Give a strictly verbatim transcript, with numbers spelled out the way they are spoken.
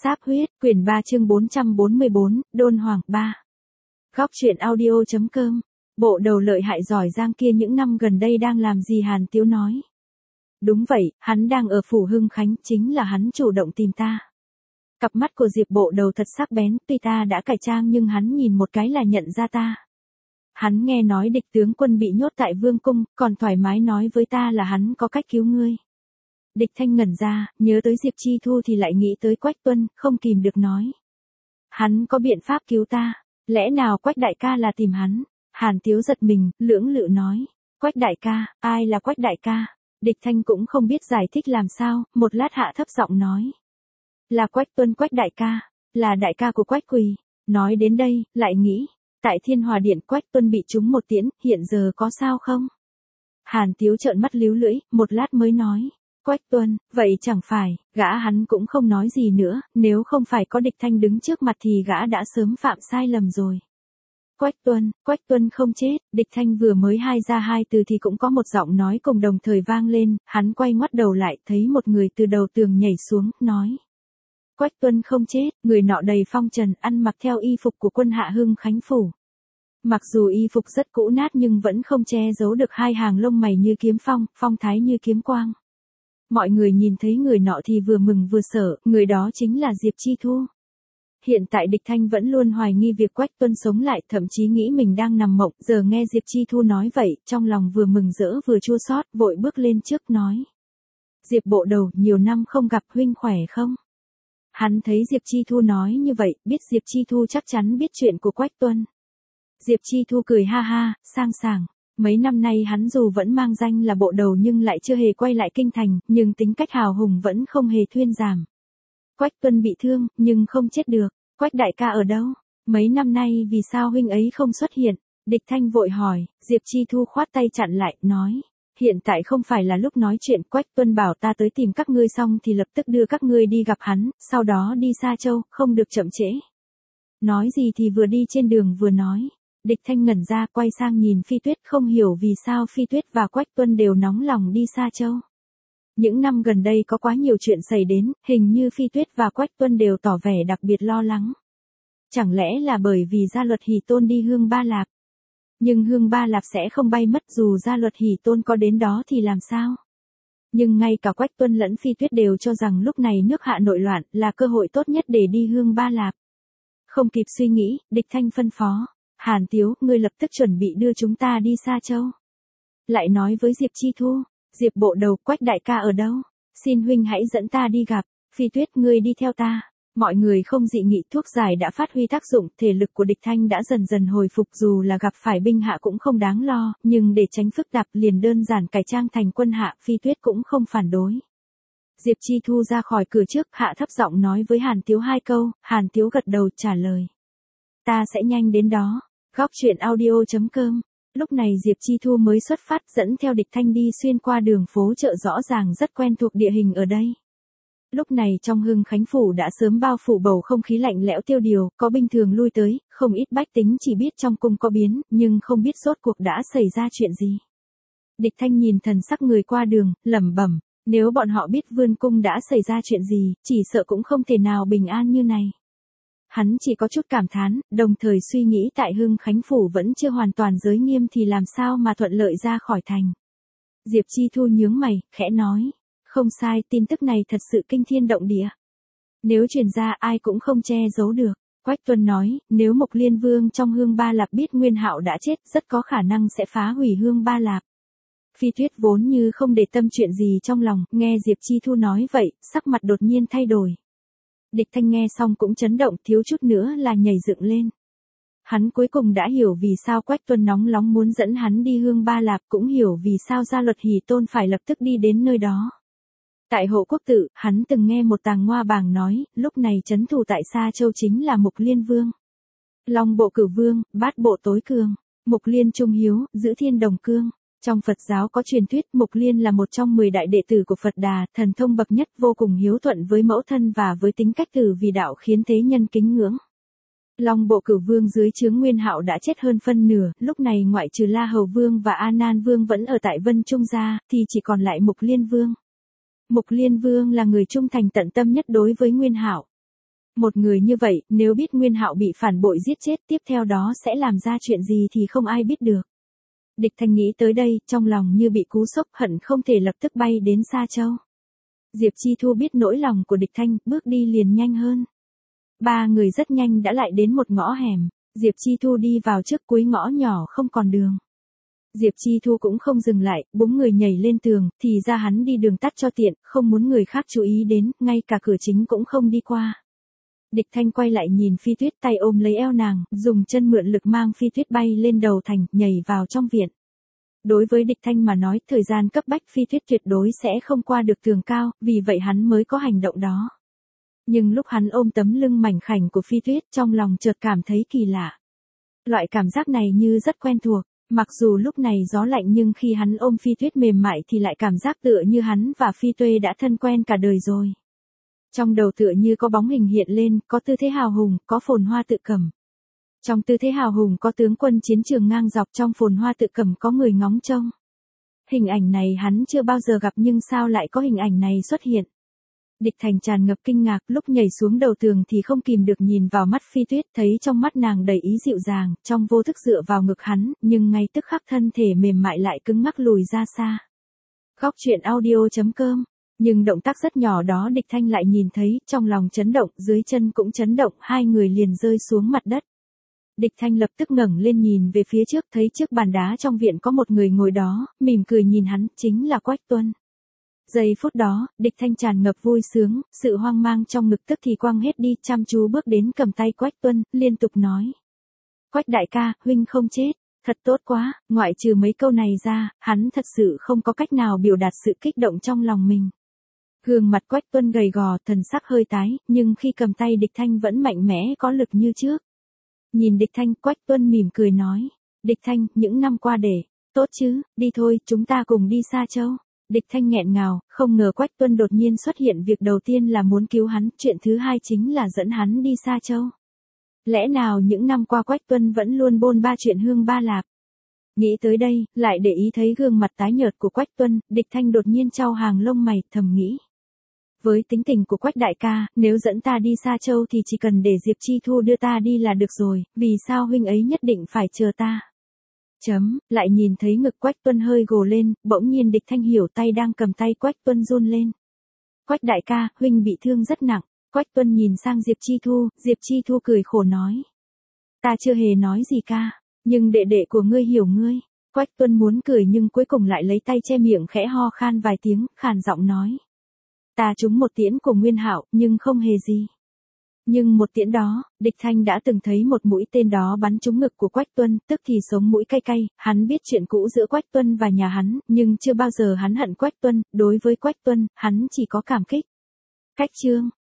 Sáp huyết, quyển ba chương bốn trăm bốn mươi bốn, Đôn Hoàng ba. Góc truyện audio.com. Bộ đầu lợi hại giỏi giang kia những năm gần đây đang làm gì Hàn Tiếu nói. Đúng vậy, hắn đang ở phủ Hưng Khánh, chính là hắn chủ động tìm ta. Cặp mắt của Diệp bộ đầu thật sắc bén, tuy ta đã cải trang nhưng hắn nhìn một cái là nhận ra ta. Hắn nghe nói địch tướng quân bị nhốt tại Vương Cung, còn thoải mái nói với ta là hắn có cách cứu ngươi. Địch Thanh ngẩn ra, nhớ tới Diệp Chi Thu thì lại nghĩ tới Quách Tuân, không kìm được nói. Hắn có biện pháp cứu ta, lẽ nào Quách đại ca là tìm hắn? Hàn Tiếu giật mình, lưỡng lự nói. Quách đại ca, ai là Quách đại ca? Địch Thanh cũng không biết giải thích làm sao, một lát hạ thấp giọng nói. Là Quách Tuân Quách đại ca, là đại ca của Quách Quỳ. Nói đến đây, lại nghĩ, tại Thiên Hòa Điện Quách Tuân bị trúng một tiễn, hiện giờ có sao không? Hàn Tiếu trợn mắt líu lưỡi, một lát mới nói. Quách Tuân, vậy chẳng phải, gã hắn cũng không nói gì nữa, nếu không phải có Địch Thanh đứng trước mặt thì gã đã sớm phạm sai lầm rồi. Quách Tuân, Quách Tuân không chết, Địch Thanh vừa mới hai ra hai từ thì cũng có một giọng nói cùng đồng thời vang lên, hắn quay ngoắt đầu lại, thấy một người từ đầu tường nhảy xuống, nói. Quách Tuân không chết, người nọ đầy phong trần, ăn mặc theo y phục của quân hạ Hưng Khánh phủ. Mặc dù y phục rất cũ nát nhưng vẫn không che giấu được hai hàng lông mày như kiếm phong, phong thái như kiếm quang. Mọi người nhìn thấy người nọ thì vừa mừng vừa sợ, người đó chính là Diệp Chi Thu. Hiện tại Địch Thanh vẫn luôn hoài nghi việc Quách Tuân sống lại, thậm chí nghĩ mình đang nằm mộng, giờ nghe Diệp Chi Thu nói vậy, trong lòng vừa mừng rỡ vừa chua xót, vội bước lên trước nói. Diệp bộ đầu, nhiều năm không gặp, huynh khỏe không? Hắn thấy Diệp Chi Thu nói như vậy, biết Diệp Chi Thu chắc chắn biết chuyện của Quách Tuân. Diệp Chi Thu cười ha ha, sang sảng. Mấy năm nay hắn dù vẫn mang danh là bộ đầu nhưng lại chưa hề quay lại kinh thành, nhưng tính cách hào hùng vẫn không hề thuyên giảm. Quách Tuân bị thương, nhưng không chết được. Quách đại ca ở đâu? Mấy năm nay vì sao huynh ấy không xuất hiện? Địch Thanh vội hỏi, Diệp Chi Thu khoát tay chặn lại, nói. Hiện tại không phải là lúc nói chuyện, Quách Tuân bảo ta tới tìm các ngươi xong thì lập tức đưa các ngươi đi gặp hắn, sau đó đi Sa Châu, không được chậm trễ. Nói gì thì vừa đi trên đường vừa nói. Địch Thanh ngẩn ra, quay sang nhìn Phi Tuyết, không hiểu vì sao Phi Tuyết và Quách Tuân đều nóng lòng đi Sa Châu. Những năm gần đây có quá nhiều chuyện xảy đến, hình như Phi Tuyết và Quách Tuân đều tỏ vẻ đặc biệt lo lắng. Chẳng lẽ là bởi vì gia luật Hỷ Tôn đi Hương Ba Lạp? Nhưng Hương Ba Lạp sẽ không bay mất, dù gia luật Hỷ Tôn có đến đó thì làm sao? Nhưng ngay cả Quách Tuân lẫn Phi Tuyết đều cho rằng lúc này nước Hạ nội loạn là cơ hội tốt nhất để đi Hương Ba Lạp. Không kịp suy nghĩ, Địch Thanh phân phó. Hàn Tiếu, ngươi lập tức chuẩn bị đưa chúng ta đi Sa Châu. Lại nói với Diệp Chi Thu, Diệp bộ đầu, Quách đại ca ở đâu? Xin huynh hãy dẫn ta đi gặp. Phi Tuyết, ngươi đi theo ta. Mọi người không dị nghị, thuốc giải đã phát huy tác dụng, thể lực của Địch Thanh đã dần dần hồi phục, dù là gặp phải binh hạ cũng không đáng lo, nhưng để tránh phức tạp liền đơn giản cải trang thành quân hạ, Phi Tuyết cũng không phản đối. Diệp Chi Thu ra khỏi cửa trước, hạ thấp giọng nói với Hàn Tiếu hai câu, Hàn Tiếu gật đầu trả lời. Ta sẽ nhanh đến đó. Góc truyện audio.com. Lúc này Diệp Chi Thu mới xuất phát, dẫn theo Địch Thanh đi xuyên qua đường phố chợ, rõ ràng rất quen thuộc địa hình ở đây. Lúc này trong Hưng Khánh phủ đã sớm bao phủ bầu không khí lạnh lẽo tiêu điều, có binh thường lui tới, không ít bách tính chỉ biết trong cung có biến, nhưng không biết rốt cuộc đã xảy ra chuyện gì. Địch Thanh nhìn thần sắc người qua đường, lẩm bẩm, nếu bọn họ biết Vươn Cung đã xảy ra chuyện gì, chỉ sợ cũng không thể nào bình an như này. Hắn chỉ có chút cảm thán, đồng thời suy nghĩ tại Hưng Khánh phủ vẫn chưa hoàn toàn giới nghiêm thì làm sao mà thuận lợi ra khỏi thành. Diệp Chi Thu nhướng mày, khẽ nói, không sai, tin tức này thật sự kinh thiên động địa. Nếu truyền ra ai cũng không che giấu được. Quách Tuân nói, nếu Mộc Liên Vương trong Hương Ba Lạp biết Nguyên Hạo đã chết, rất có khả năng sẽ phá hủy Hương Ba Lạp. Phi Tuyết vốn như không để tâm chuyện gì trong lòng, nghe Diệp Chi Thu nói vậy, sắc mặt đột nhiên thay đổi. Địch Thanh nghe xong cũng chấn động, thiếu chút nữa là nhảy dựng lên. Hắn cuối cùng đã hiểu vì sao Quách Tuân nóng nóng muốn dẫn hắn đi Hương Ba Lạp, cũng hiểu vì sao gia luật Hỷ Tôn phải lập tức đi đến nơi đó. Tại Hộ Quốc Tự, hắn từng nghe một tàng ngoa bảng nói, lúc này trấn thủ tại Sa Châu chính là Mục Liên Vương. Long bộ Cửu Vương, Bát bộ Tối Cường, Mục Liên Trung Hiếu, Giữ Thiên Đồng Cương. Trong Phật giáo có truyền thuyết Mục Liên là một trong mười đại đệ tử của Phật Đà, thần thông bậc nhất, vô cùng hiếu thuận với mẫu thân và với tính cách tử vì đạo khiến thế nhân kính ngưỡng. Long bộ Cửu Vương dưới trướng Nguyên Hạo đã chết hơn phân nửa, lúc này ngoại trừ La Hầu Vương và A Nan Vương vẫn ở tại Vân Trung gia, thì chỉ còn lại Mục Liên Vương. Mục Liên Vương là người trung thành tận tâm nhất đối với Nguyên Hạo. Một người như vậy, nếu biết Nguyên Hạo bị phản bội giết chết tiếp theo đó sẽ làm ra chuyện gì thì không ai biết được. Địch Thanh nghĩ tới đây, trong lòng như bị cú sốc hận không thể lập tức bay đến Sa Châu. Diệp Chi Thu biết nỗi lòng của Địch Thanh, bước đi liền nhanh hơn. Ba người rất nhanh đã lại đến một ngõ hẻm, Diệp Chi Thu đi vào trước cuối ngõ nhỏ không còn đường. Diệp Chi Thu cũng không dừng lại, bốn người nhảy lên tường, thì ra hắn đi đường tắt cho tiện, không muốn người khác chú ý đến, ngay cả cửa chính cũng không đi qua. Địch Thanh quay lại nhìn Phi Tuyết, tay ôm lấy eo nàng, dùng chân mượn lực mang Phi Tuyết bay lên đầu thành, nhảy vào trong viện. Đối với Địch Thanh mà nói, thời gian cấp bách Phi Tuyết tuyệt đối sẽ không qua được tường cao, vì vậy hắn mới có hành động đó. Nhưng lúc hắn ôm tấm lưng mảnh khảnh của Phi Tuyết, trong lòng chợt cảm thấy kỳ lạ. Loại cảm giác này như rất quen thuộc, mặc dù lúc này gió lạnh nhưng khi hắn ôm Phi Tuyết mềm mại thì lại cảm giác tựa như hắn và Phi Tuê đã thân quen cả đời rồi. Trong đầu tựa như có bóng hình hiện lên, có tư thế hào hùng, có phồn hoa tự cầm. Trong tư thế hào hùng có tướng quân chiến trường ngang dọc, trong phồn hoa tự cầm có người ngóng trông. Hình ảnh này hắn chưa bao giờ gặp nhưng sao lại có hình ảnh này xuất hiện. Địch Thành tràn ngập kinh ngạc, lúc nhảy xuống đầu tường thì không kìm được nhìn vào mắt Phi Tuyết, thấy trong mắt nàng đầy ý dịu dàng, trong vô thức dựa vào ngực hắn, nhưng ngay tức khắc thân thể mềm mại lại cứng ngắc lùi ra xa. Góc truyện audio chấm com. Nhưng động tác rất nhỏ đó Địch Thanh lại nhìn thấy, trong lòng chấn động, dưới chân cũng chấn động, hai người liền rơi xuống mặt đất. Địch Thanh lập tức ngẩng lên nhìn về phía trước, thấy trước bàn đá trong viện có một người ngồi đó, mỉm cười nhìn hắn, chính là Quách Tuân. Giây phút đó, Địch Thanh tràn ngập vui sướng, sự hoang mang trong ngực tức thì quăng hết đi, chăm chú bước đến cầm tay Quách Tuân, liên tục nói. Quách đại ca, huynh không chết, thật tốt quá, ngoại trừ mấy câu này ra, hắn thật sự không có cách nào biểu đạt sự kích động trong lòng mình. Gương mặt Quách Tuân gầy gò, thần sắc hơi tái, nhưng khi cầm tay Địch Thanh vẫn mạnh mẽ có lực như trước. Nhìn Địch Thanh, Quách Tuân mỉm cười nói. Địch Thanh, những năm qua để, tốt chứ, đi thôi, chúng ta cùng đi Sa Châu. Địch Thanh nghẹn ngào, không ngờ Quách Tuân đột nhiên xuất hiện, việc đầu tiên là muốn cứu hắn, chuyện thứ hai chính là dẫn hắn đi Sa Châu. Lẽ nào những năm qua Quách Tuân vẫn luôn bôn ba chuyện hương ba lạp? Nghĩ tới đây, lại để ý thấy gương mặt tái nhợt của Quách Tuân, Địch Thanh đột nhiên chau hàng lông mày, thầm nghĩ. Với tính tình của Quách đại ca, nếu dẫn ta đi Sa Châu thì chỉ cần để Diệp Chi Thu đưa ta đi là được rồi, vì sao huynh ấy nhất định phải chờ ta? Chấm, lại nhìn thấy ngực Quách Tuân hơi gồ lên, bỗng nhiên Địch Thanh hiểu tay đang cầm tay Quách Tuân run lên. Quách đại ca, huynh bị thương rất nặng. Quách Tuân nhìn sang Diệp Chi Thu, Diệp Chi Thu cười khổ nói. Ta chưa hề nói gì ca, nhưng đệ đệ của ngươi hiểu ngươi. Quách Tuân muốn cười nhưng cuối cùng lại lấy tay che miệng khẽ ho khan vài tiếng, khàn giọng nói. Ta trúng một tiễn của Nguyên Hạo, nhưng không hề gì. Nhưng một tiễn đó, Địch Thanh đã từng thấy một mũi tên đó bắn trúng ngực của Quách Tuân, tức thì sống mũi cay cay, hắn biết chuyện cũ giữa Quách Tuân và nhà hắn, nhưng chưa bao giờ hắn hận Quách Tuân, đối với Quách Tuân, hắn chỉ có cảm kích. Cách chương